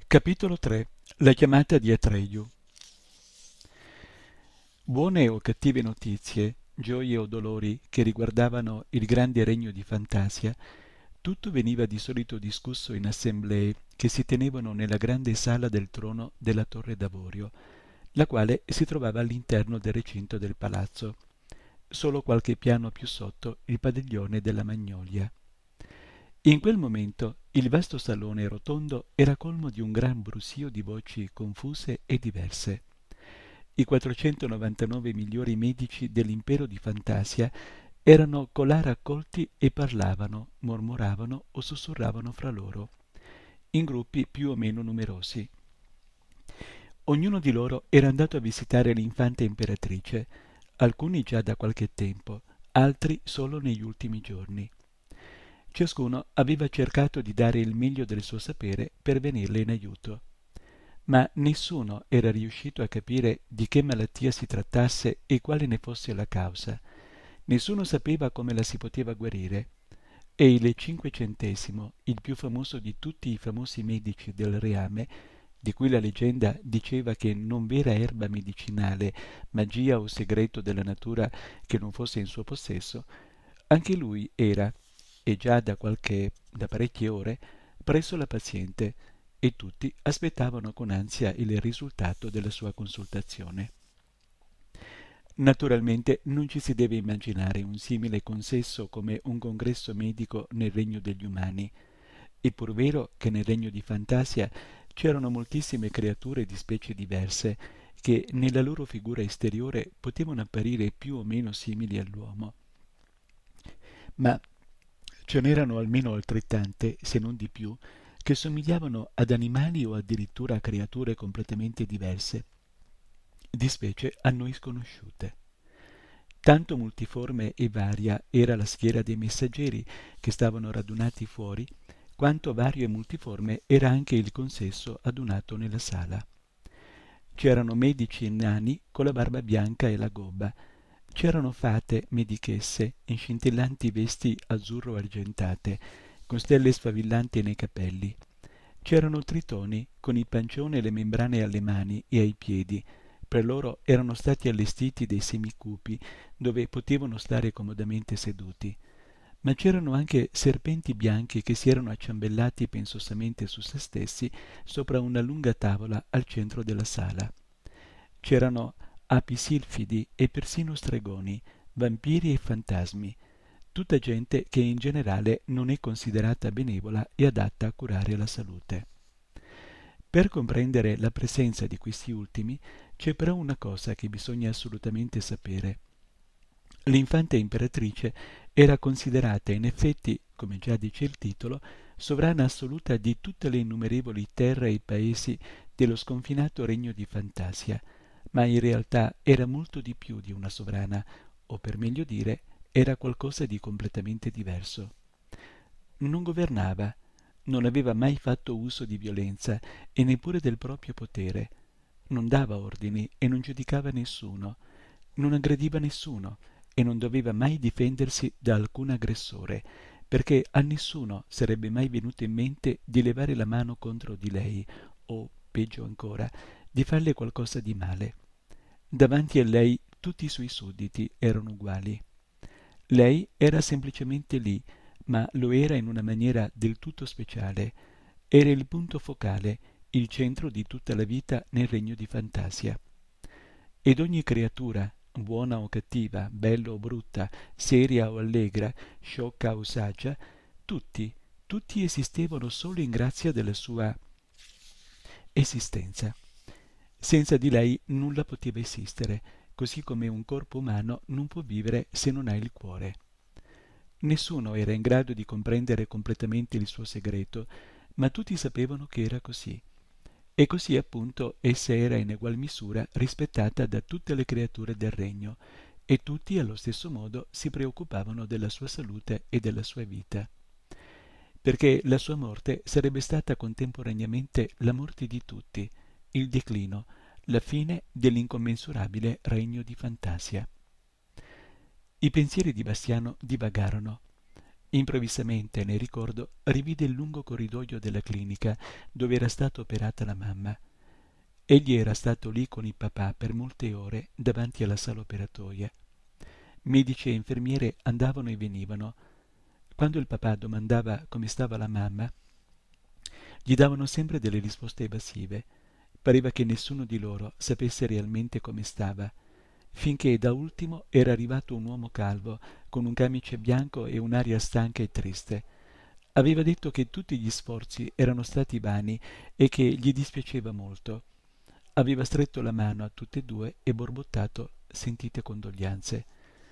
Capitolo 3. La chiamata di Atreyu. Buone o cattive notizie, gioie o dolori che riguardavano il grande regno di Fantasia, tutto veniva di solito discusso in assemblee che si tenevano nella grande sala del trono della Torre d'Avorio, la quale si trovava all'interno del recinto del palazzo, solo qualche piano più sotto il padiglione della Magnolia. In quel momento il vasto salone rotondo era colmo di un gran brusio di voci confuse e diverse. I 499 migliori medici dell'impero di Fantasia erano colà raccolti e parlavano, mormoravano o sussurravano fra loro, in gruppi più o meno numerosi. Ognuno di loro era andato a visitare l'infanta imperatrice, alcuni già da qualche tempo, altri solo negli ultimi giorni. Ciascuno aveva cercato di dare il meglio del suo sapere per venirle in aiuto, ma nessuno era riuscito a capire di che malattia si trattasse e quale ne fosse la causa. Nessuno sapeva come la si poteva guarire. E il Cinquecentesimo, il più famoso di tutti i famosi medici del reame, di cui la leggenda diceva che non v'era erba medicinale, magia o segreto della natura che non fosse in suo possesso, anche lui era, e già da parecchie ore, presso la paziente, e tutti aspettavano con ansia il risultato della sua consultazione. Naturalmente non ci si deve immaginare un simile consesso come un congresso medico nel regno degli umani. È pur vero che nel regno di Fantasia c'erano moltissime creature di specie diverse che nella loro figura esteriore potevano apparire più o meno simili all'uomo. Ma ce n'erano almeno altrettante, se non di più, che somigliavano ad animali o addirittura a creature completamente diverse, di specie a noi sconosciute. Tanto multiforme e varia era la schiera dei messaggeri che stavano radunati fuori, quanto vario e multiforme era anche il consesso adunato nella sala. C'erano medici nani con la barba bianca e la gobba, c'erano fate medichesse in scintillanti vesti azzurro-argentate, con stelle sfavillanti nei capelli. C'erano tritoni con il pancione e le membrane alle mani e ai piedi. Per loro erano stati allestiti dei semicupi dove potevano stare comodamente seduti. Ma c'erano anche serpenti bianchi che si erano acciambellati pensosamente su se stessi sopra una lunga tavola al centro della sala. C'erano api silfidi e persino stregoni, vampiri e fantasmi, tutta gente che in generale non è considerata benevola e adatta a curare la salute. Per comprendere la presenza di questi ultimi c'è però una cosa che bisogna assolutamente sapere. L'infanta imperatrice era considerata in effetti, come già dice il titolo, sovrana assoluta di tutte le innumerevoli terre e paesi dello sconfinato regno di Fantasia, ma in realtà era molto di più di una sovrana, o per meglio dire, era qualcosa di completamente diverso. Non governava, non aveva mai fatto uso di violenza e neppure del proprio potere, non dava ordini e non giudicava nessuno, non aggrediva nessuno e non doveva mai difendersi da alcun aggressore, perché a nessuno sarebbe mai venuto in mente di levare la mano contro di lei o, peggio ancora, di farle qualcosa di male. Davanti a lei tutti i suoi sudditi erano uguali. Lei era semplicemente lì, ma lo era in una maniera del tutto speciale. Era il punto focale, il centro di tutta la vita nel regno di Fantasia. Ed ogni creatura, buona o cattiva, bella o brutta, seria o allegra, sciocca o saggia, tutti esistevano solo in grazia della sua esistenza. Senza di lei nulla poteva esistere, così come un corpo umano non può vivere se non ha il cuore. Nessuno era in grado di comprendere completamente il suo segreto, ma tutti sapevano che era così. E così appunto essa era in egual misura rispettata da tutte le creature del regno, e tutti allo stesso modo si preoccupavano della sua salute e della sua vita, perché la sua morte sarebbe stata contemporaneamente la morte di tutti, il declino, la fine dell'incommensurabile regno di Fantasia. I pensieri di Bastiano divagarono. Improvvisamente, nel ricordo, rivide il lungo corridoio della clinica dove era stata operata la mamma. Egli era stato lì con il papà per molte ore davanti alla sala operatoria. Medici e infermiere andavano e venivano. Quando il papà domandava come stava la mamma, gli davano sempre delle risposte evasive. Pareva che nessuno di loro sapesse realmente come stava, finché da ultimo era arrivato un uomo calvo, con un camice bianco e un'aria stanca e triste. Aveva detto che tutti gli sforzi erano stati vani e che gli dispiaceva molto. Aveva stretto la mano a tutte e due e borbottato sentite condoglianze.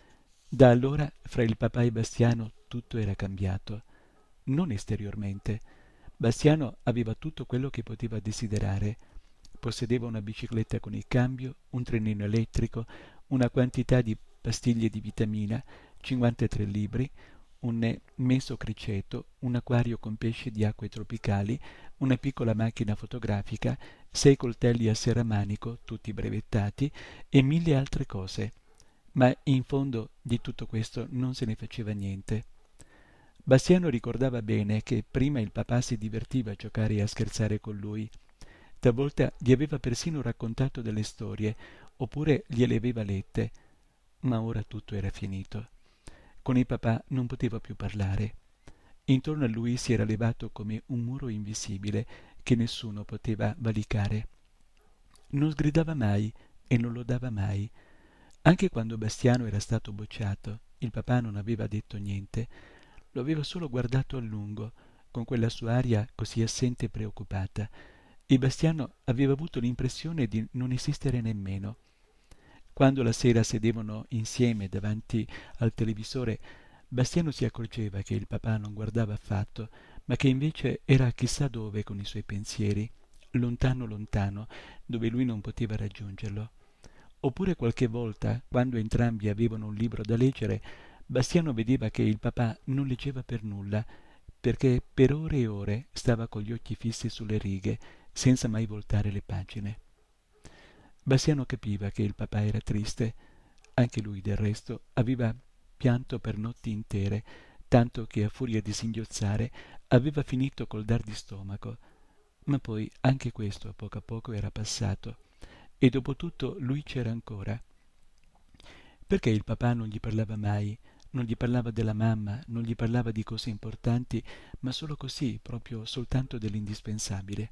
Da allora, fra il papà e Bastiano, tutto era cambiato. Non esteriormente. Bastiano aveva tutto quello che poteva desiderare. Possedeva una bicicletta con il cambio, un trenino elettrico, una quantità di pastiglie di vitamina, 53 libri, un meso criceto, un acquario con pesci di acque tropicali, una piccola macchina fotografica, 6 coltelli a serramanico, tutti brevettati, e mille altre cose. Ma in fondo di tutto questo non se ne faceva niente. Bastiano ricordava bene che prima il papà si divertiva a giocare e a scherzare con lui. Talvolta gli aveva persino raccontato delle storie, oppure gliele aveva lette, ma ora tutto era finito. Con il papà non poteva più parlare. Intorno a lui si era levato come un muro invisibile che nessuno poteva valicare. Non sgridava mai e non lodava mai. Anche quando Bastiano era stato bocciato, il papà non aveva detto niente, lo aveva solo guardato a lungo, con quella sua aria così assente e preoccupata, e Bastiano aveva avuto l'impressione di non esistere nemmeno. Quando la sera sedevano insieme davanti al televisore, Bastiano si accorgeva che il papà non guardava affatto, ma che invece era chissà dove con i suoi pensieri, lontano lontano, dove lui non poteva raggiungerlo. Oppure qualche volta, quando entrambi avevano un libro da leggere, Bastiano vedeva che il papà non leggeva per nulla, perché per ore e ore stava con gli occhi fissi sulle righe, senza mai voltare le pagine. Bastiano capiva che il papà era triste, anche lui del resto aveva pianto per notti intere, tanto che a furia di singhiozzare aveva finito col dar di stomaco, ma poi anche questo a poco era passato, e dopo tutto lui c'era ancora. Perché il papà non gli parlava mai? Non gli parlava della mamma, non gli parlava di cose importanti, ma solo così, proprio soltanto dell'indispensabile.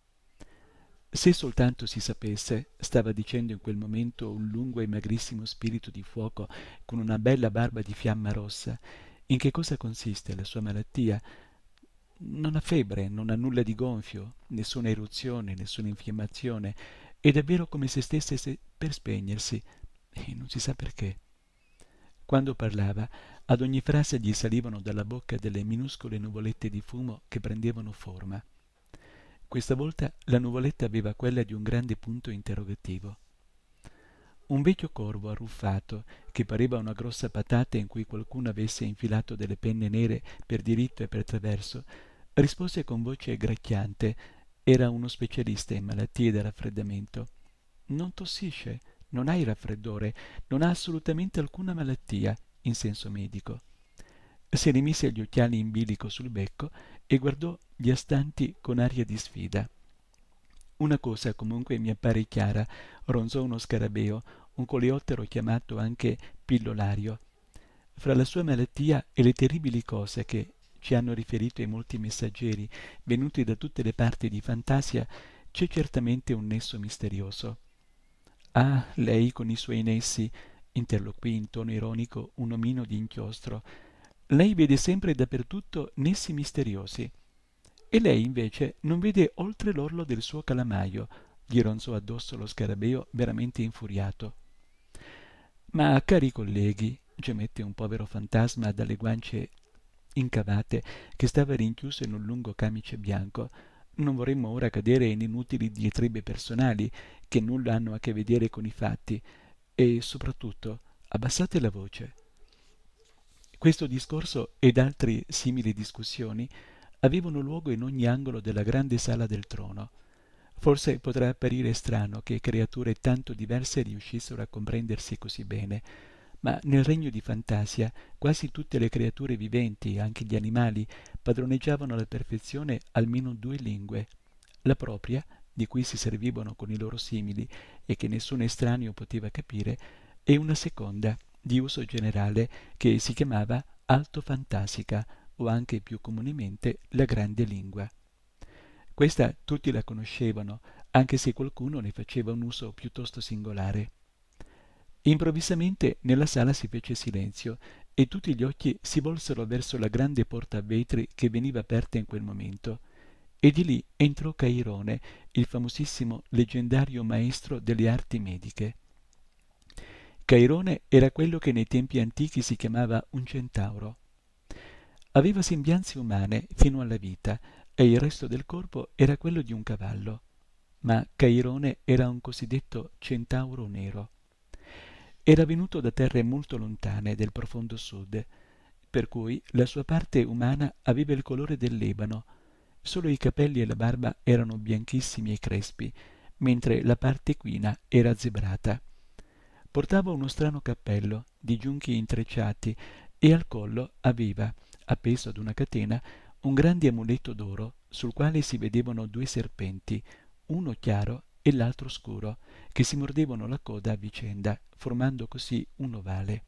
Se soltanto si sapesse, stava dicendo in quel momento un lungo e magrissimo spirito di fuoco con una bella barba di fiamma rossa, in che cosa consiste la sua malattia. Non ha febbre, non ha nulla di gonfio, nessuna eruzione, nessuna infiammazione, è davvero come se stesse per spegnersi, e non si sa perché. Quando parlava, ad ogni frase gli salivano dalla bocca delle minuscole nuvolette di fumo che prendevano forma. Questa volta la nuvoletta aveva quella di un grande punto interrogativo. Un vecchio corvo arruffato, che pareva una grossa patata in cui qualcuno avesse infilato delle penne nere per diritto e per traverso, rispose con voce gracchiante, era uno specialista in malattie da raffreddamento. Non tossisce, non ha il raffreddore, non ha assolutamente alcuna malattia, in senso medico. Si rimise gli occhiali in bilico sul becco e guardò gli astanti con aria di sfida. Una cosa comunque mi appare chiara, ronzò uno scarabeo, un coleottero chiamato anche pillolario. Fra la sua malattia e le terribili cose che ci hanno riferito i molti messaggeri venuti da tutte le parti di Fantasia, c'è certamente un nesso misterioso. Ah, lei con i suoi nessi, interloquì in tono ironico un omino di inchiostro, lei vede sempre e dappertutto nessi misteriosi. E lei invece non vede oltre l'orlo del suo calamaio, gli ronzò addosso lo scarabeo veramente infuriato. Ma cari colleghi, gemette un povero fantasma dalle guance incavate che stava rinchiuso in un lungo camice bianco, non vorremmo ora cadere in inutili diatribe personali che nulla hanno a che vedere con i fatti, e soprattutto abbassate la voce. Questo discorso ed altre simili discussioni avevano luogo in ogni angolo della grande sala del trono. Forse potrà apparire strano che creature tanto diverse riuscissero a comprendersi così bene, ma nel regno di Fantasia quasi tutte le creature viventi, anche gli animali, padroneggiavano alla perfezione almeno due lingue, la propria, di cui si servivano con i loro simili e che nessun estraneo poteva capire, e una seconda, di uso generale, che si chiamava altofantasica o anche più comunemente la grande lingua. Questa tutti la conoscevano, anche se qualcuno ne faceva un uso piuttosto singolare. Improvvisamente nella sala si fece silenzio e tutti gli occhi si volsero verso la grande porta a vetri che veniva aperta in quel momento, e di lì entrò Cairone, il famosissimo leggendario maestro delle arti mediche. Cairone era quello che nei tempi antichi si chiamava un centauro. Aveva sembianze umane fino alla vita e il resto del corpo era quello di un cavallo, ma Cairone era un cosiddetto centauro nero. Era venuto da terre molto lontane del profondo sud, per cui la sua parte umana aveva il colore dell'ebano, solo i capelli e la barba erano bianchissimi e crespi, mentre la parte equina era zebrata. Portava uno strano cappello di giunchi intrecciati e al collo aveva, appeso ad una catena, un grande amuleto d'oro sul quale si vedevano due serpenti, uno chiaro e l'altro scuro, che si mordevano la coda a vicenda, formando così un ovale.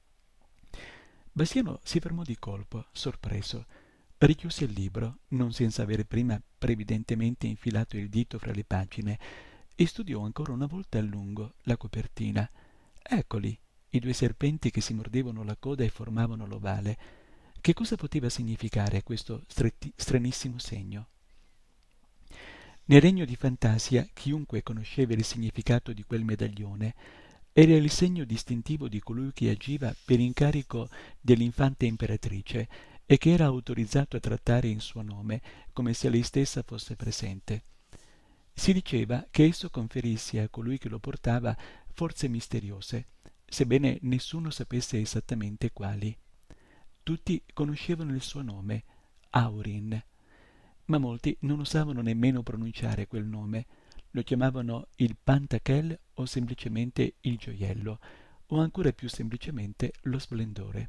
Bastiano si fermò di colpo, sorpreso. Richiuse il libro, non senza avere prima previdentemente infilato il dito fra le pagine, e studiò ancora una volta a lungo la copertina. Eccoli, i due serpenti che si mordevano la coda e formavano l'ovale. Che cosa poteva significare questo stranissimo segno? Nel regno di Fantasia chiunque conosceva il significato di quel medaglione. Era il segno distintivo di colui che agiva per incarico dell'infante imperatrice e che era autorizzato a trattare in suo nome come se lei stessa fosse presente. Si diceva che esso conferisse a colui che lo portava forze misteriose, sebbene nessuno sapesse esattamente quali. Tutti conoscevano il suo nome, Aurin, ma molti non osavano nemmeno pronunciare quel nome. Lo chiamavano il Pantachel o semplicemente il gioiello, o ancora più semplicemente lo splendore.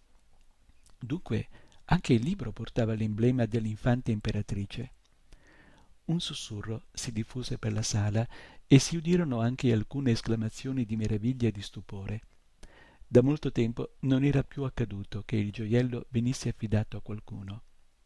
Dunque, anche il libro portava l'emblema dell'infante imperatrice. Un sussurro si diffuse per la sala e si udirono anche alcune esclamazioni di meraviglia e di stupore. Da molto tempo non era più accaduto che il gioiello venisse affidato a qualcuno.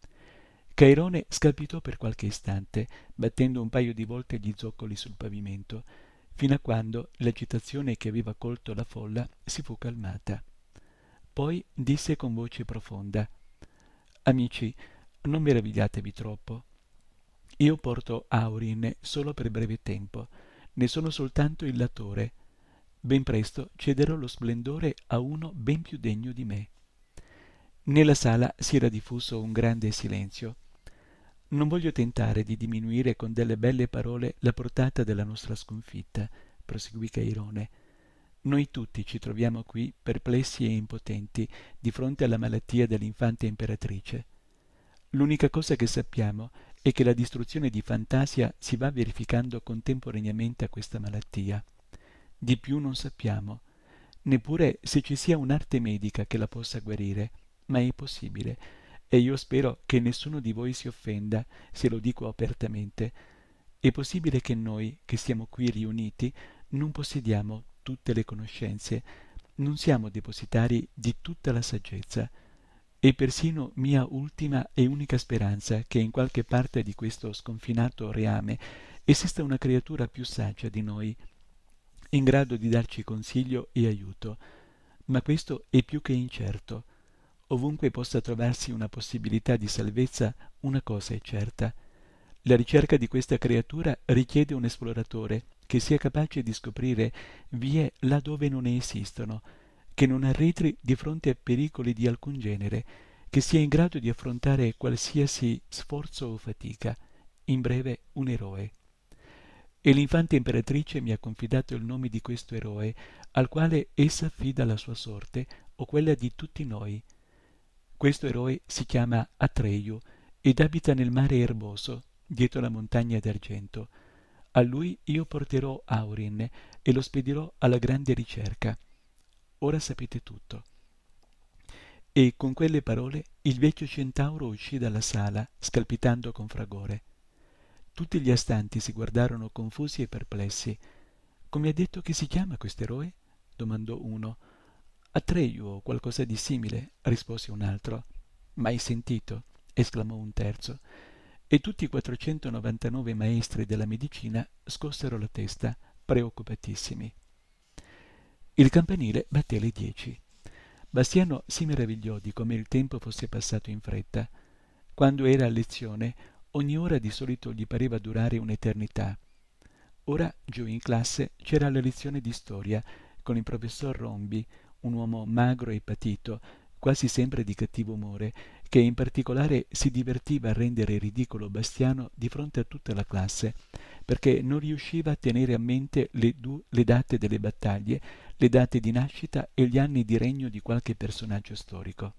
Cairone scalpitò per qualche istante, battendo un paio di volte gli zoccoli sul pavimento, fino a quando l'agitazione che aveva colto la folla si fu calmata. Poi disse con voce profonda: «Amici, non meravigliatevi troppo. Io porto Aurin solo per breve tempo, ne sono soltanto il latore. Ben presto cederò lo splendore a uno ben più degno di me». Nella sala si era diffuso un grande silenzio. Non voglio tentare di diminuire con delle belle parole la portata della nostra sconfitta, proseguì Cairone. Noi tutti ci troviamo qui perplessi e impotenti di fronte alla malattia dell'infante imperatrice. L'unica cosa che sappiamo è che la distruzione di Fantasia si va verificando contemporaneamente a questa malattia. Di più non sappiamo, neppure se ci sia un'arte medica che la possa guarire, ma è possibile, e io spero che nessuno di voi si offenda se lo dico apertamente. È possibile che noi, che siamo qui riuniti, non possediamo tutte le conoscenze, non siamo depositari di tutta la saggezza. È persino mia ultima e unica speranza che in qualche parte di questo sconfinato reame esista una creatura più saggia di noi, in grado di darci consiglio e aiuto, ma questo è più che incerto. Ovunque possa trovarsi una possibilità di salvezza, una cosa è certa: la ricerca di questa creatura richiede un esploratore che sia capace di scoprire vie là dove non ne esistono, che non arretri di fronte a pericoli di alcun genere, che sia in grado di affrontare qualsiasi sforzo o fatica, in breve un eroe. E l'infante imperatrice mi ha confidato il nome di questo eroe, al quale essa affida la sua sorte o quella di tutti noi. Questo eroe si chiama Atreyu ed abita nel mare erboso, dietro la montagna d'argento. A lui io porterò Aurin e lo spedirò alla grande ricerca. ora sapete tutto». E con quelle parole il vecchio centauro uscì dalla sala, scalpitando con fragore. Tutti gli astanti si guardarono confusi e perplessi. «Come ha detto che si chiama quest'eroe?» domandò uno. «Atreyu o qualcosa di simile», rispose un altro. «Mai sentito?» esclamò un terzo. E tutti i 499 maestri della medicina scossero la testa, preoccupatissimi. Il campanile batté le 10. Bastiano si meravigliò di come il tempo fosse passato in fretta. Quando era a lezione, ogni ora di solito gli pareva durare un'eternità. Ora, giù in classe, c'era la lezione di storia, con il professor Rombi, un uomo magro e patito, quasi sempre di cattivo umore, che in particolare si divertiva a rendere ridicolo Bastiano di fronte a tutta la classe, perché non riusciva a tenere a mente le date delle battaglie, le date di nascita e gli anni di regno di qualche personaggio storico.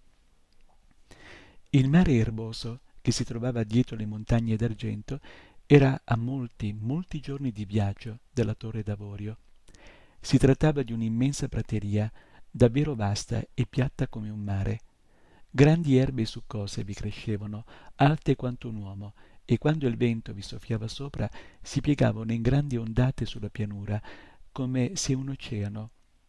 Il mare erboso, che si trovava dietro le montagne d'argento, era a molti, molti giorni di viaggio dalla Torre d'Avorio. Si trattava di un'immensa prateria, davvero vasta e piatta come un mare. Grandi erbe succose vi crescevano, alte quanto un uomo, e quando il vento vi soffiava sopra si piegavano in grandi ondate sulla pianura, come se un oceano,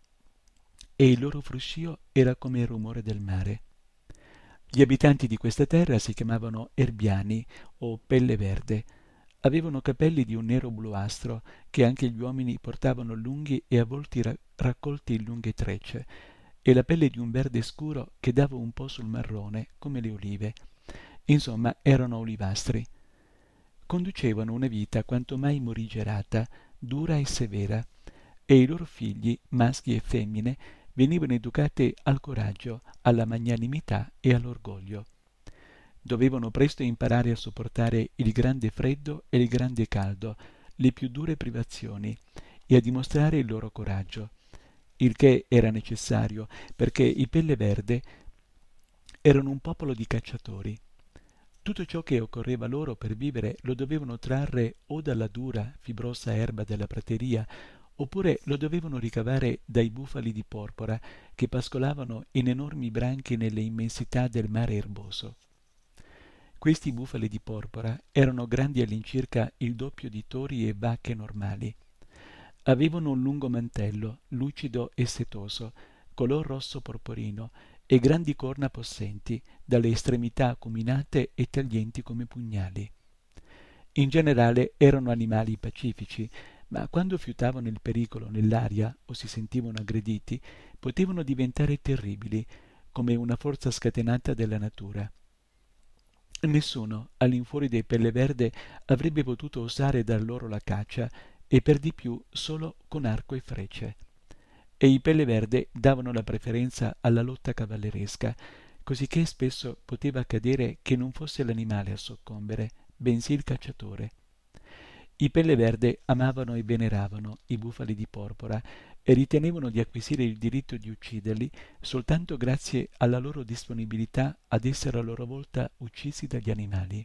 e il loro fruscio era come il rumore del mare. Gli abitanti di questa terra si chiamavano Erbiani o Pelle Verde. Avevano capelli di un nero bluastro che anche gli uomini portavano lunghi e a volti raccolti in lunghe trecce, e la pelle di un verde scuro che dava un po' sul marrone, come le olive. Insomma, erano olivastri. Conducevano una vita quanto mai morigerata, dura e severa, e i loro figli, maschi e femmine, venivano educati al coraggio, alla magnanimità e all'orgoglio. Dovevano presto imparare a sopportare il grande freddo e il grande caldo, le più dure privazioni, e a dimostrare il loro coraggio, il che era necessario perché i Pelle Verde erano un popolo di cacciatori. Tutto ciò che occorreva loro per vivere lo dovevano trarre o dalla dura, fibrosa erba della prateria, oppure lo dovevano ricavare dai bufali di porpora che pascolavano in enormi branchi nelle immensità del mare erboso. Questi bufali di porpora erano grandi all'incirca il doppio di tori e vacche normali. Avevano un lungo mantello, lucido e setoso, color rosso porporino, e grandi corna possenti, dalle estremità acuminate e taglienti come pugnali. In generale erano animali pacifici, ma quando fiutavano il pericolo nell'aria o si sentivano aggrediti, potevano diventare terribili, come una forza scatenata della natura. Nessuno, all'infuori dei Pelle Verde, avrebbe potuto osare dar loro la caccia, e per di più solo con arco e frecce. E i Pelle Verde davano la preferenza alla lotta cavalleresca, cosicché spesso poteva accadere che non fosse l'animale a soccombere, bensì il cacciatore. I Pelle Verde amavano e veneravano i bufali di porpora e ritenevano di acquisire il diritto di ucciderli soltanto grazie alla loro disponibilità ad essere a loro volta uccisi dagli animali.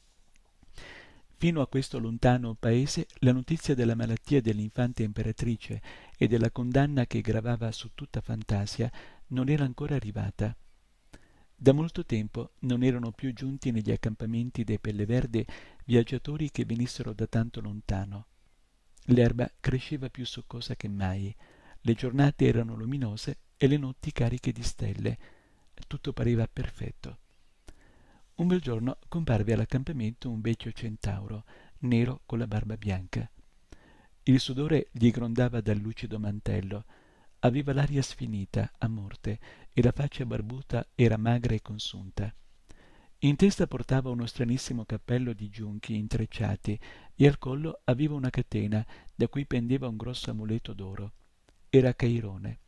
Fino a questo lontano paese la notizia della malattia dell'infante imperatrice e della condanna che gravava su tutta Fantasia non era ancora arrivata. Da molto tempo non erano più giunti negli accampamenti dei Pelle Verde viaggiatori che venissero da tanto lontano. L'erba cresceva più succosa che mai, le giornate erano luminose e le notti cariche di stelle. Tutto pareva perfetto. Un bel giorno comparve all'accampamento un vecchio centauro, nero con la barba bianca. Il sudore gli grondava dal lucido mantello. Aveva l'aria sfinita, a morte, e la faccia barbuta era magra e consunta. In testa portava uno stranissimo cappello di giunchi intrecciati e al collo aveva una catena da cui pendeva un grosso amuleto d'oro. Era Cairone.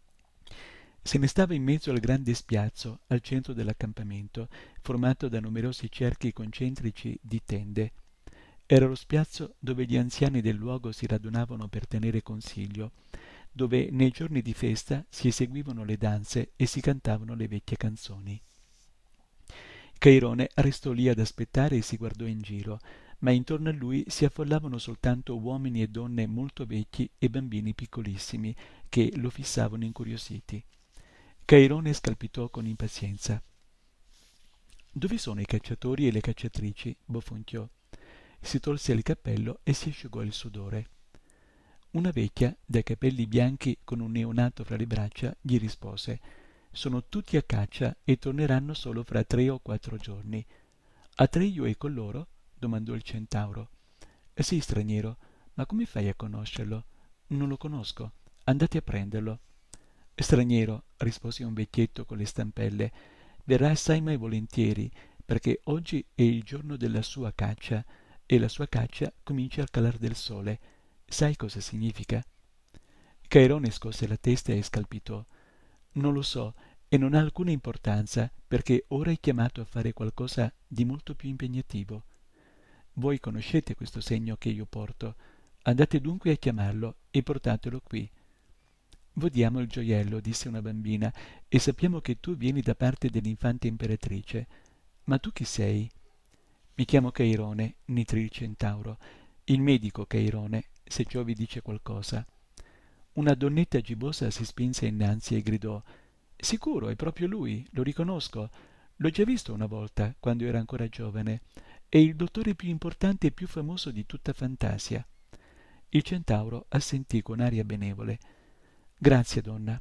Se ne stava in mezzo al grande spiazzo, al centro dell'accampamento, formato da numerosi cerchi concentrici di tende. Era lo spiazzo dove gli anziani del luogo si radunavano per tenere consiglio, dove nei giorni di festa si eseguivano le danze e si cantavano le vecchie canzoni. Cairone restò lì ad aspettare e si guardò in giro, ma intorno a lui si affollavano soltanto uomini e donne molto vecchi e bambini piccolissimi che lo fissavano incuriositi. Cairone scalpitò con impazienza. «Dove sono i cacciatori e le cacciatrici?» bofonchiò. Si tolse il cappello e si asciugò il sudore. Una vecchia, dai capelli bianchi con un neonato fra le braccia, gli rispose: «Sono tutti a caccia e torneranno solo fra 3 o 4 giorni. Atreio è con loro?» domandò il centauro. «Sì, straniero, ma come fai a conoscerlo?» «Non lo conosco. Andate a prenderlo». «Straniero», rispose un vecchietto con le stampelle, «verrà assai mai volentieri, perché oggi è il giorno della sua caccia, e la sua caccia comincia al calar del sole. Sai cosa significa?» Cairone scosse la testa e scalpitò. «Non lo so, e non ha alcuna importanza, perché ora è chiamato a fare qualcosa di molto più impegnativo. Voi conoscete questo segno che io porto. Andate dunque a chiamarlo e portatelo qui». «Vodiamo il gioiello», disse una bambina, «e sappiamo che tu vieni da parte dell'infanta imperatrice. Ma tu chi sei?» «Mi chiamo Cairone», nitrì il centauro, «il medico Cairone, se ciò vi dice qualcosa». Una donnetta gibosa si spinse innanzi e gridò: «Sicuro, è proprio lui, lo riconosco. L'ho già visto una volta, quando era ancora giovane. È il dottore più importante e più famoso di tutta Fantasia». Il centauro assentì con aria benevole. «Grazie, donna»,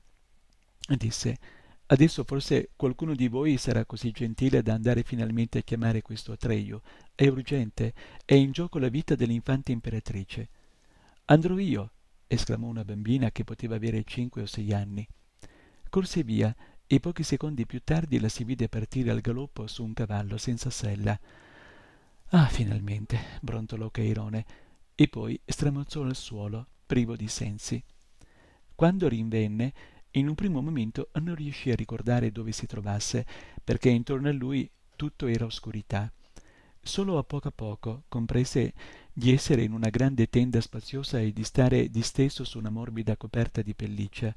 disse. «Adesso forse qualcuno di voi sarà così gentile da andare finalmente a chiamare questo Atreio. È urgente, è in gioco la vita dell'infanta imperatrice». «Andrò io», esclamò una bambina che poteva avere 5 o 6 anni. Corse via e pochi secondi più tardi la si vide partire al galoppo su un cavallo senza sella. «Ah, finalmente», brontolò Cairone, e poi stramozzò al suolo, privo di sensi. Quando rinvenne, in un primo momento non riuscì a ricordare dove si trovasse, perché intorno a lui tutto era oscurità. Solo a poco comprese di essere in una grande tenda spaziosa e di stare disteso su una morbida coperta di pelliccia.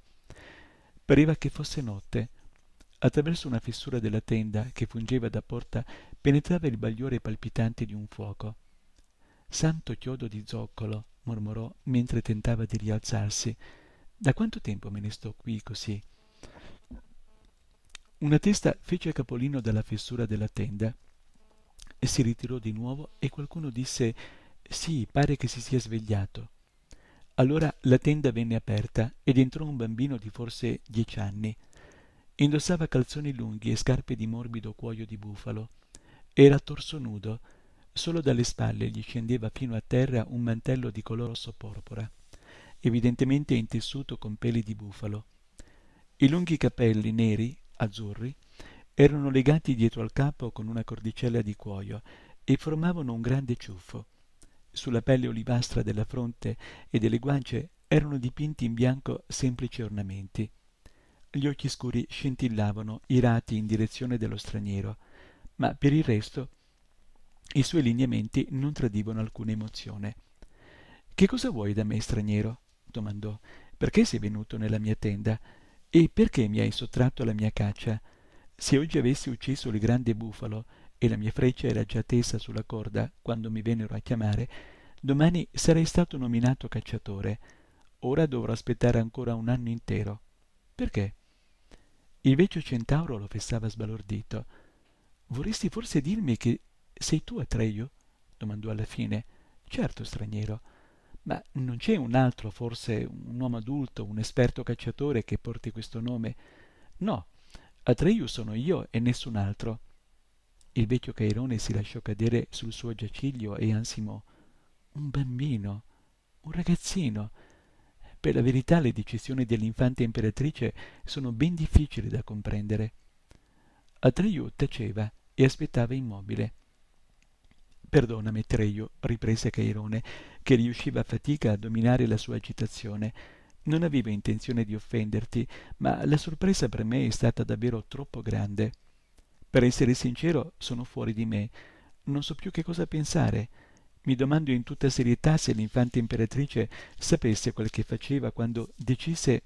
Pareva che fosse notte. Attraverso una fessura della tenda, che fungeva da porta, penetrava il bagliore palpitante di un fuoco. «Santo chiodo di zoccolo», mormorò mentre tentava di rialzarsi. «Da quanto tempo me ne sto qui così?» Una testa fece capolino dalla fessura della tenda e si ritirò di nuovo e qualcuno disse: «Sì, pare che si sia svegliato». Allora la tenda venne aperta ed entrò un bambino di forse 10 anni. Indossava calzoni lunghi e scarpe di morbido cuoio di bufalo. Era a torso nudo. Solo dalle spalle gli scendeva fino a terra un mantello di color rosso porpora, evidentemente intessuto con peli di bufalo. I lunghi capelli neri, azzurri, erano legati dietro al capo con una cordicella di cuoio e formavano un grande ciuffo. Sulla pelle olivastra della fronte e delle guance erano dipinti in bianco semplici ornamenti. Gli occhi scuri scintillavano, irati in direzione dello straniero, ma per il resto i suoi lineamenti non tradivano alcuna emozione. «Che cosa vuoi da me, straniero?» domandò. «Perché sei venuto nella mia tenda? E perché mi hai sottratto alla mia caccia? Se oggi avessi ucciso il grande bufalo e la mia freccia era già tesa sulla corda quando mi vennero a chiamare, domani sarei stato nominato cacciatore. Ora dovrò aspettare ancora un anno intero. Perché?» Il vecchio centauro lo fessava sbalordito. «Vorresti forse dirmi che sei tu Atreio?» domandò alla fine. «Certo, straniero. Ma non c'è un altro, forse un uomo adulto, un esperto cacciatore che porti questo nome?» «No, Atreio sono io e nessun altro». Il vecchio Cairone si lasciò cadere sul suo giaciglio e ansimò. «Un bambino, un ragazzino. Per la verità le decisioni dell'infanta imperatrice sono ben difficili da comprendere». Atreio taceva e aspettava immobile. «Perdonami, Atreio», riprese Cairone, che riusciva a fatica a dominare la sua agitazione. «Non avevo intenzione di offenderti, ma la sorpresa per me è stata davvero troppo grande. Per essere sincero, sono fuori di me. Non so più che cosa pensare. Mi domando in tutta serietà se l'infanta imperatrice sapesse quel che faceva quando decise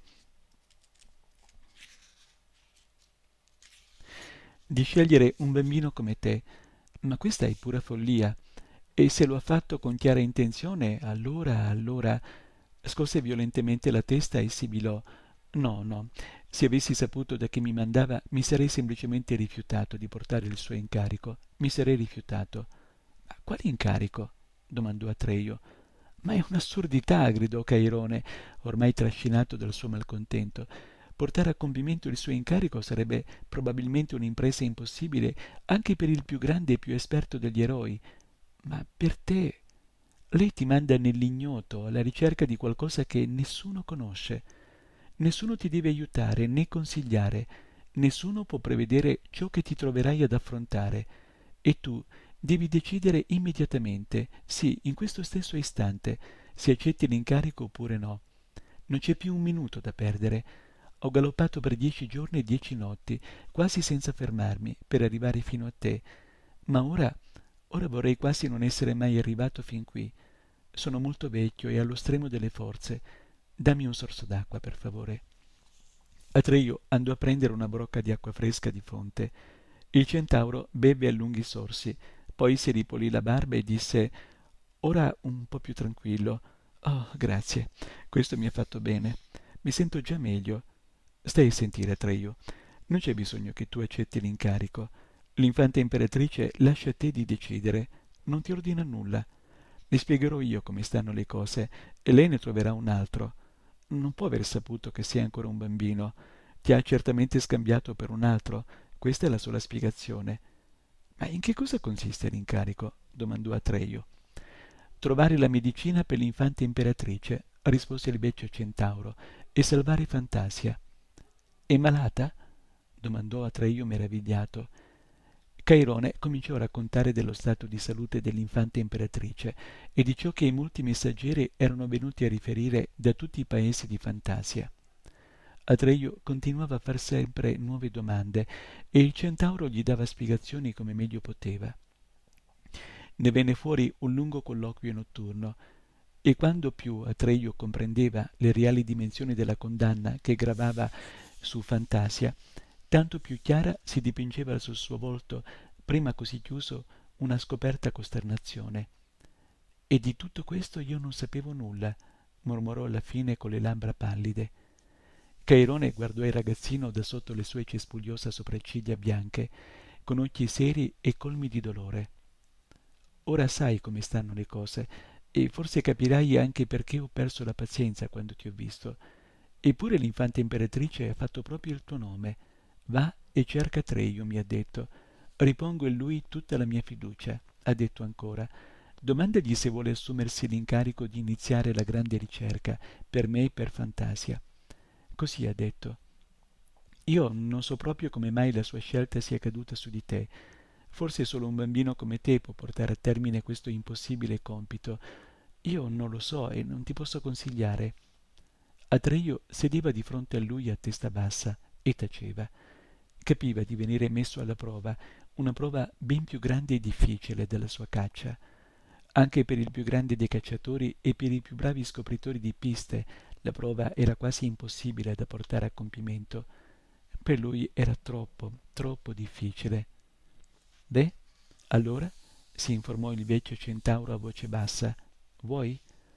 di scegliere un bambino come te. Ma questa è pura follia. E se lo ha fatto con chiara intenzione, allora... Scosse violentemente la testa e sibilò. No, no, se avessi saputo da chi mi mandava, mi sarei semplicemente rifiutato di portare il suo incarico. Mi sarei rifiutato. Ma quale incarico? Domandò Atreio. Ma è un'assurdità, gridò Cairone, ormai trascinato dal suo malcontento. Portare a compimento il suo incarico sarebbe probabilmente un'impresa impossibile anche per il più grande e più esperto degli eroi. Ma per te... Lei ti manda nell'ignoto alla ricerca di qualcosa che nessuno conosce. Nessuno ti deve aiutare né consigliare, nessuno può prevedere ciò che ti troverai ad affrontare, e tu devi decidere immediatamente, sì, in questo stesso istante, se accetti l'incarico oppure no. Non c'è più un minuto da perdere. Ho galoppato per 10 giorni e 10 notti, quasi senza fermarmi, per arrivare fino a te, ma ora vorrei quasi non essere mai arrivato fin qui. Sono molto vecchio e allo stremo delle forze. Dammi un sorso d'acqua, per favore. Atreio andò a prendere una brocca di acqua fresca di fonte. Il centauro beve a lunghi sorsi, poi si ripulì la barba e disse: Ora un po' più tranquillo. Oh, grazie, questo mi ha fatto bene. Mi sento già meglio. Stai a sentire, Atreio. Non c'è bisogno che tu accetti l'incarico. L'infanta imperatrice lascia a te di decidere. Non ti ordina nulla. Le spiegherò io come stanno le cose e lei ne troverà un altro. Non può aver saputo che sei ancora un bambino. Ti ha certamente scambiato per un altro. Questa è la sola spiegazione. Ma in che cosa consiste l'incarico? Domandò Atreio. Trovare la medicina per l'infanta imperatrice, rispose il vecchio centauro, e salvare Fantasia. È malata? Domandò Atreio meravigliato. Cairone cominciò a raccontare dello stato di salute dell'infanta imperatrice e di ciò che i molti messaggeri erano venuti a riferire da tutti i paesi di Fantasia. Atreio continuava a far sempre nuove domande e il centauro gli dava spiegazioni come meglio poteva. Ne venne fuori un lungo colloquio notturno, e quando più Atreio comprendeva le reali dimensioni della condanna che gravava su Fantasia, tanto più chiara si dipingeva sul suo volto, prima così chiuso, una scoperta costernazione. E di tutto questo io non sapevo nulla, mormorò alla fine con le labbra pallide. Cairone guardò il ragazzino da sotto le sue cespugliose sopracciglia bianche, con occhi seri e colmi di dolore. Ora sai come stanno le cose, e forse capirai anche perché ho perso la pazienza quando ti ho visto. Eppure l'infanta imperatrice ha fatto proprio il tuo nome. Va e cerca Treio, mi ha detto. Ripongo in lui tutta la mia fiducia, ha detto ancora. Domandagli se vuole assumersi l'incarico di iniziare la grande ricerca, per me e per Fantasia. Così ha detto. Io non so proprio come mai la sua scelta sia caduta su di te. Forse solo un bambino come te può portare a termine questo impossibile compito. Io non lo so e non ti posso consigliare. Atreio sedeva di fronte a lui a testa bassa e taceva. Capiva di venire messo alla prova, una prova ben più grande e difficile della sua caccia. Anche per il più grande dei cacciatori e per i più bravi scopritori di piste, la prova era quasi impossibile da portare a compimento. Per lui era troppo, troppo difficile. Beh, allora, si informò il vecchio centauro a voce bassa, vuoi?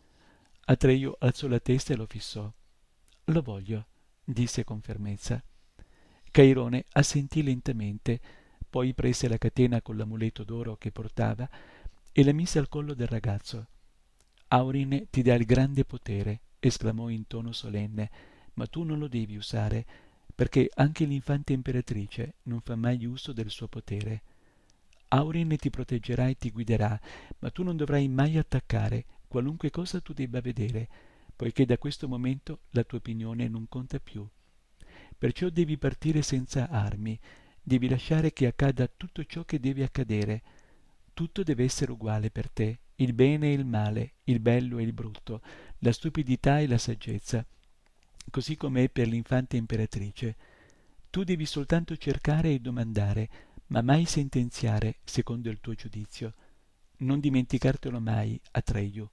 Atreio alzò la testa e lo fissò. Lo voglio, disse con fermezza. Cairone assentì lentamente, poi prese la catena con l'amuleto d'oro che portava e la mise al collo del ragazzo. Aurine ti dà il grande potere, esclamò in tono solenne, ma tu non lo devi usare, perché anche l'infanta imperatrice non fa mai uso del suo potere. Aurine ti proteggerà e ti guiderà, ma tu non dovrai mai attaccare qualunque cosa tu debba vedere, poiché da questo momento la tua opinione non conta più. Perciò devi partire senza armi, devi lasciare che accada tutto ciò che deve accadere. Tutto deve essere uguale per te, il bene e il male, il bello e il brutto, la stupidità e la saggezza, così come è per l'infanta imperatrice. Tu devi soltanto cercare e domandare, ma mai sentenziare secondo il tuo giudizio. Non dimenticartelo mai, Atreio.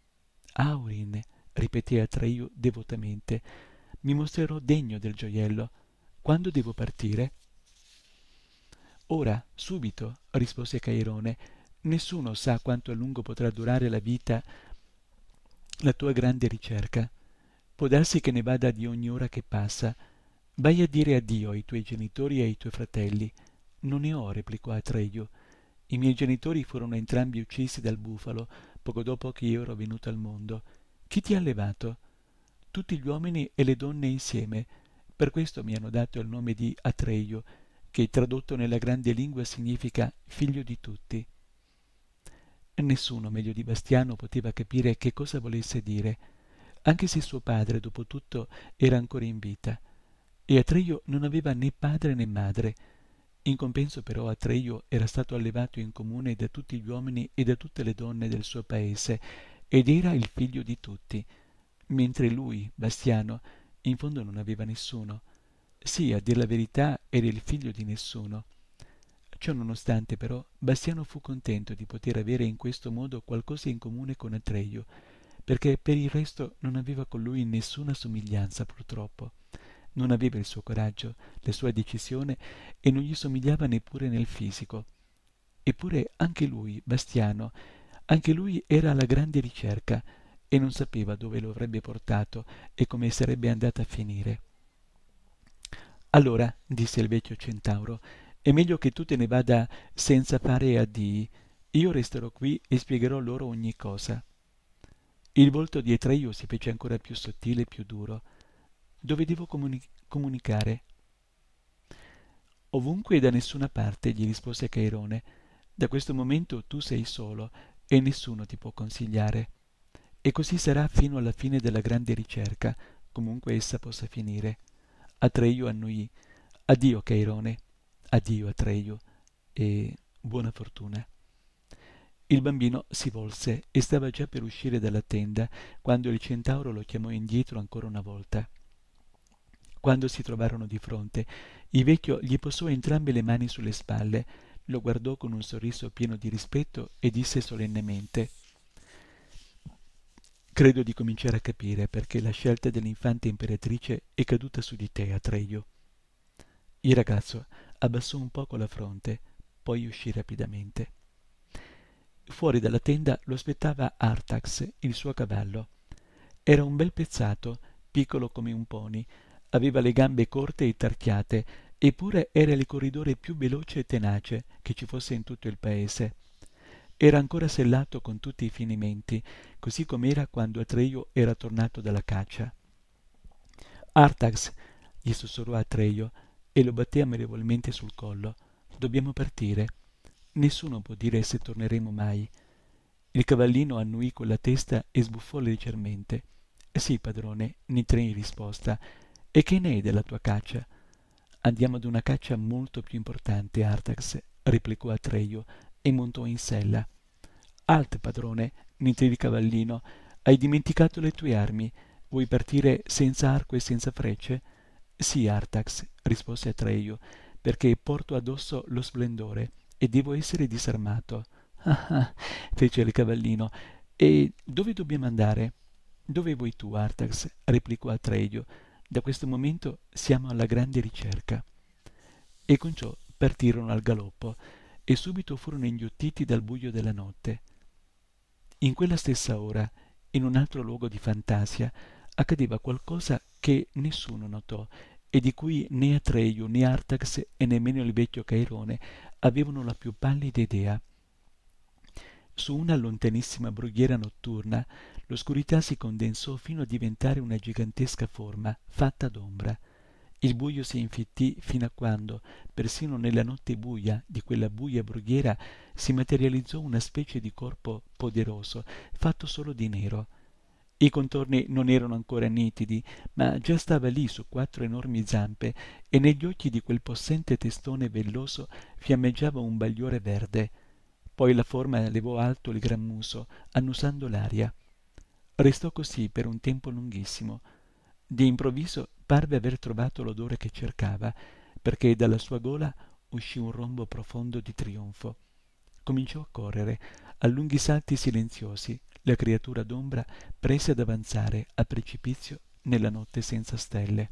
Aurin, ripeté Atreio devotamente, mi mostrerò degno del gioiello. Quando devo partire? Ora, subito, rispose Cairone. Nessuno sa quanto a lungo potrà durare la vita la tua grande ricerca. Può darsi che ne vada di ogni ora che passa. Vai a dire addio ai tuoi genitori e ai tuoi fratelli. Non ne ho, replicò Atreio. I miei genitori furono entrambi uccisi dal bufalo, poco dopo che io ero venuto al mondo. Chi ti ha allevato? Tutti gli uomini e le donne insieme. Per questo mi hanno dato il nome di Atreio, che tradotto nella grande lingua significa figlio di tutti. Nessuno meglio di Bastiano poteva capire che cosa volesse dire, anche se suo padre, dopo tutto, era ancora in vita. E Atreio non aveva né padre né madre. In compenso però Atreio era stato allevato in comune da tutti gli uomini e da tutte le donne del suo paese, ed era il figlio di tutti, mentre lui, Bastiano, in fondo non aveva nessuno. Sì, a dir la verità, era il figlio di nessuno. Ciò nonostante, però, Bastiano fu contento di poter avere in questo modo qualcosa in comune con Atreio, perché per il resto non aveva con lui nessuna somiglianza, purtroppo. Non aveva il suo coraggio, la sua decisione, e non gli somigliava neppure nel fisico. Eppure anche lui, Bastiano, anche lui era alla grande ricerca e non sapeva dove lo avrebbe portato e come sarebbe andata a finire. Allora, disse il vecchio centauro, è meglio che tu te ne vada senza fare addii. Io resterò qui e spiegherò loro ogni cosa. Il volto di Atreio si fece ancora più sottile e più duro. Dove devo comunicare? Ovunque e da nessuna parte, gli rispose Cairone. Da questo momento tu sei solo e nessuno ti può consigliare. E così sarà fino alla fine della grande ricerca, comunque essa possa finire. Atreio annuì. Addio, Cairone. Addio, Atreio. E buona fortuna. Il bambino si volse e stava già per uscire dalla tenda quando il centauro lo chiamò indietro ancora una volta. Quando si trovarono di fronte, il vecchio gli posò entrambe le mani sulle spalle, lo guardò con un sorriso pieno di rispetto e disse solennemente: «Credo di cominciare a capire perché la scelta dell'infante imperatrice è caduta su di te, Atreio». Il ragazzo abbassò un poco la fronte, poi uscì rapidamente. Fuori dalla tenda lo aspettava Artax, il suo cavallo. Era un bel pezzato, piccolo come un pony, aveva le gambe corte e tarchiate, eppure era il corridore più veloce e tenace che ci fosse in tutto il paese. Era ancora sellato con tutti i finimenti, così com'era quando Atreio era tornato dalla caccia. Artax, gli sussurrò Atreio e lo batté amorevolmente sul collo. Dobbiamo partire. Nessuno può dire se torneremo mai. Il cavallino annuì con la testa e sbuffò leggermente. Sì, padrone, entrò in risposta. E che ne è della tua caccia? Andiamo ad una caccia molto più importante, Artax, replicò Atreio e montò in sella. Halt, padrone, mentre il cavallino. Hai dimenticato le tue armi. Vuoi partire senza arco e senza frecce? Sì, Artax, rispose Atreio, perché porto addosso lo splendore e devo essere disarmato. Ah, ah, fece il cavallino. E dove dobbiamo andare? Dove vuoi tu, Artax? Replicò Atreio. Da questo momento siamo alla grande ricerca. E con ciò partirono al galoppo e subito furono inghiottiti dal buio della notte. In quella stessa ora, in un altro luogo di Fantasia, accadeva qualcosa che nessuno notò e di cui né Atreio né Artax e nemmeno il vecchio Cairone avevano la più pallida idea. Su una lontanissima brughiera notturna l'oscurità si condensò fino a diventare una gigantesca forma fatta d'ombra. Il buio si infittì fino a quando, persino nella notte buia di quella buia brughiera, si materializzò una specie di corpo poderoso, fatto solo di nero. I contorni non erano ancora nitidi, ma già stava lì su quattro enormi zampe e negli occhi di quel possente testone velloso fiammeggiava un bagliore verde. Poi la forma levò alto il gran muso, annusando l'aria. Restò così per un tempo lunghissimo. Di improvviso parve aver trovato l'odore che cercava, perché dalla sua gola uscì un rombo profondo di trionfo. Cominciò a correre, a lunghi salti silenziosi, la creatura d'ombra prese ad avanzare a precipizio nella notte senza stelle.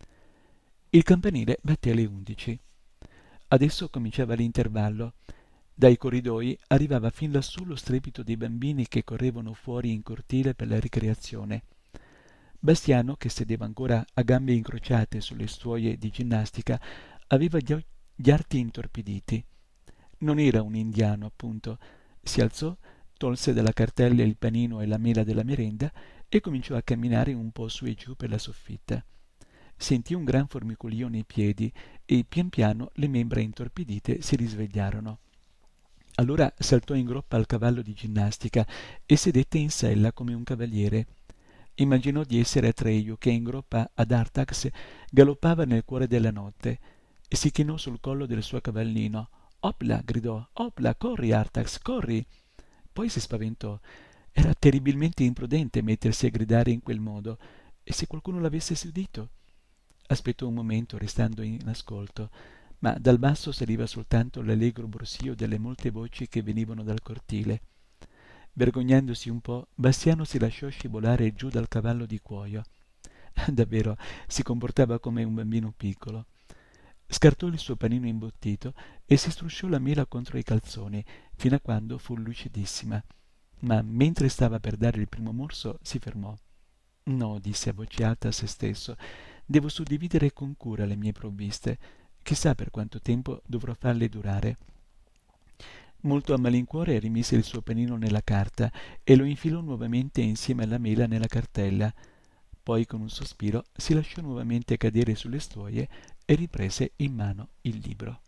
Il campanile batté alle 11. Adesso cominciava l'intervallo. Dai corridoi arrivava fin lassù lo strepito dei bambini che correvano fuori in cortile per la ricreazione. Bastiano, che sedeva ancora a gambe incrociate sulle stuoie di ginnastica, aveva gli arti intorpiditi. Non era un indiano, appunto. Si alzò, tolse dalla cartella il panino e la mela della merenda e cominciò a camminare un po' su e giù per la soffitta. Sentì un gran formicolio nei piedi e pian piano le membra intorpidite si risvegliarono. Allora saltò in groppa al cavallo di ginnastica e sedette in sella come un cavaliere. Immaginò di essere Atreio che in groppa ad Artax galoppava nel cuore della notte e si chinò sul collo del suo cavallino. «Opla!» gridò. «Opla! Corri, Artax, corri!» Poi si spaventò. Era terribilmente imprudente mettersi a gridare in quel modo. E se qualcuno l'avesse udito? Aspettò un momento, restando in ascolto, ma dal basso saliva soltanto l'allegro brusio delle molte voci che venivano dal cortile. Vergognandosi un po', Bastiano si lasciò scivolare giù dal cavallo di cuoio. Davvero, si comportava come un bambino piccolo. Scartò il suo panino imbottito e si strusciò la mela contro i calzoni, fino a quando fu lucidissima. Ma mentre stava per dare il primo morso, si fermò. «No», disse a voce alta a se stesso, «devo suddividere con cura le mie provviste. Chissà per quanto tempo dovrò farle durare». Molto a malincuore rimise il suo panino nella carta e lo infilò nuovamente insieme alla mela nella cartella. Poi con un sospiro si lasciò nuovamente cadere sulle stuoie e riprese in mano il libro.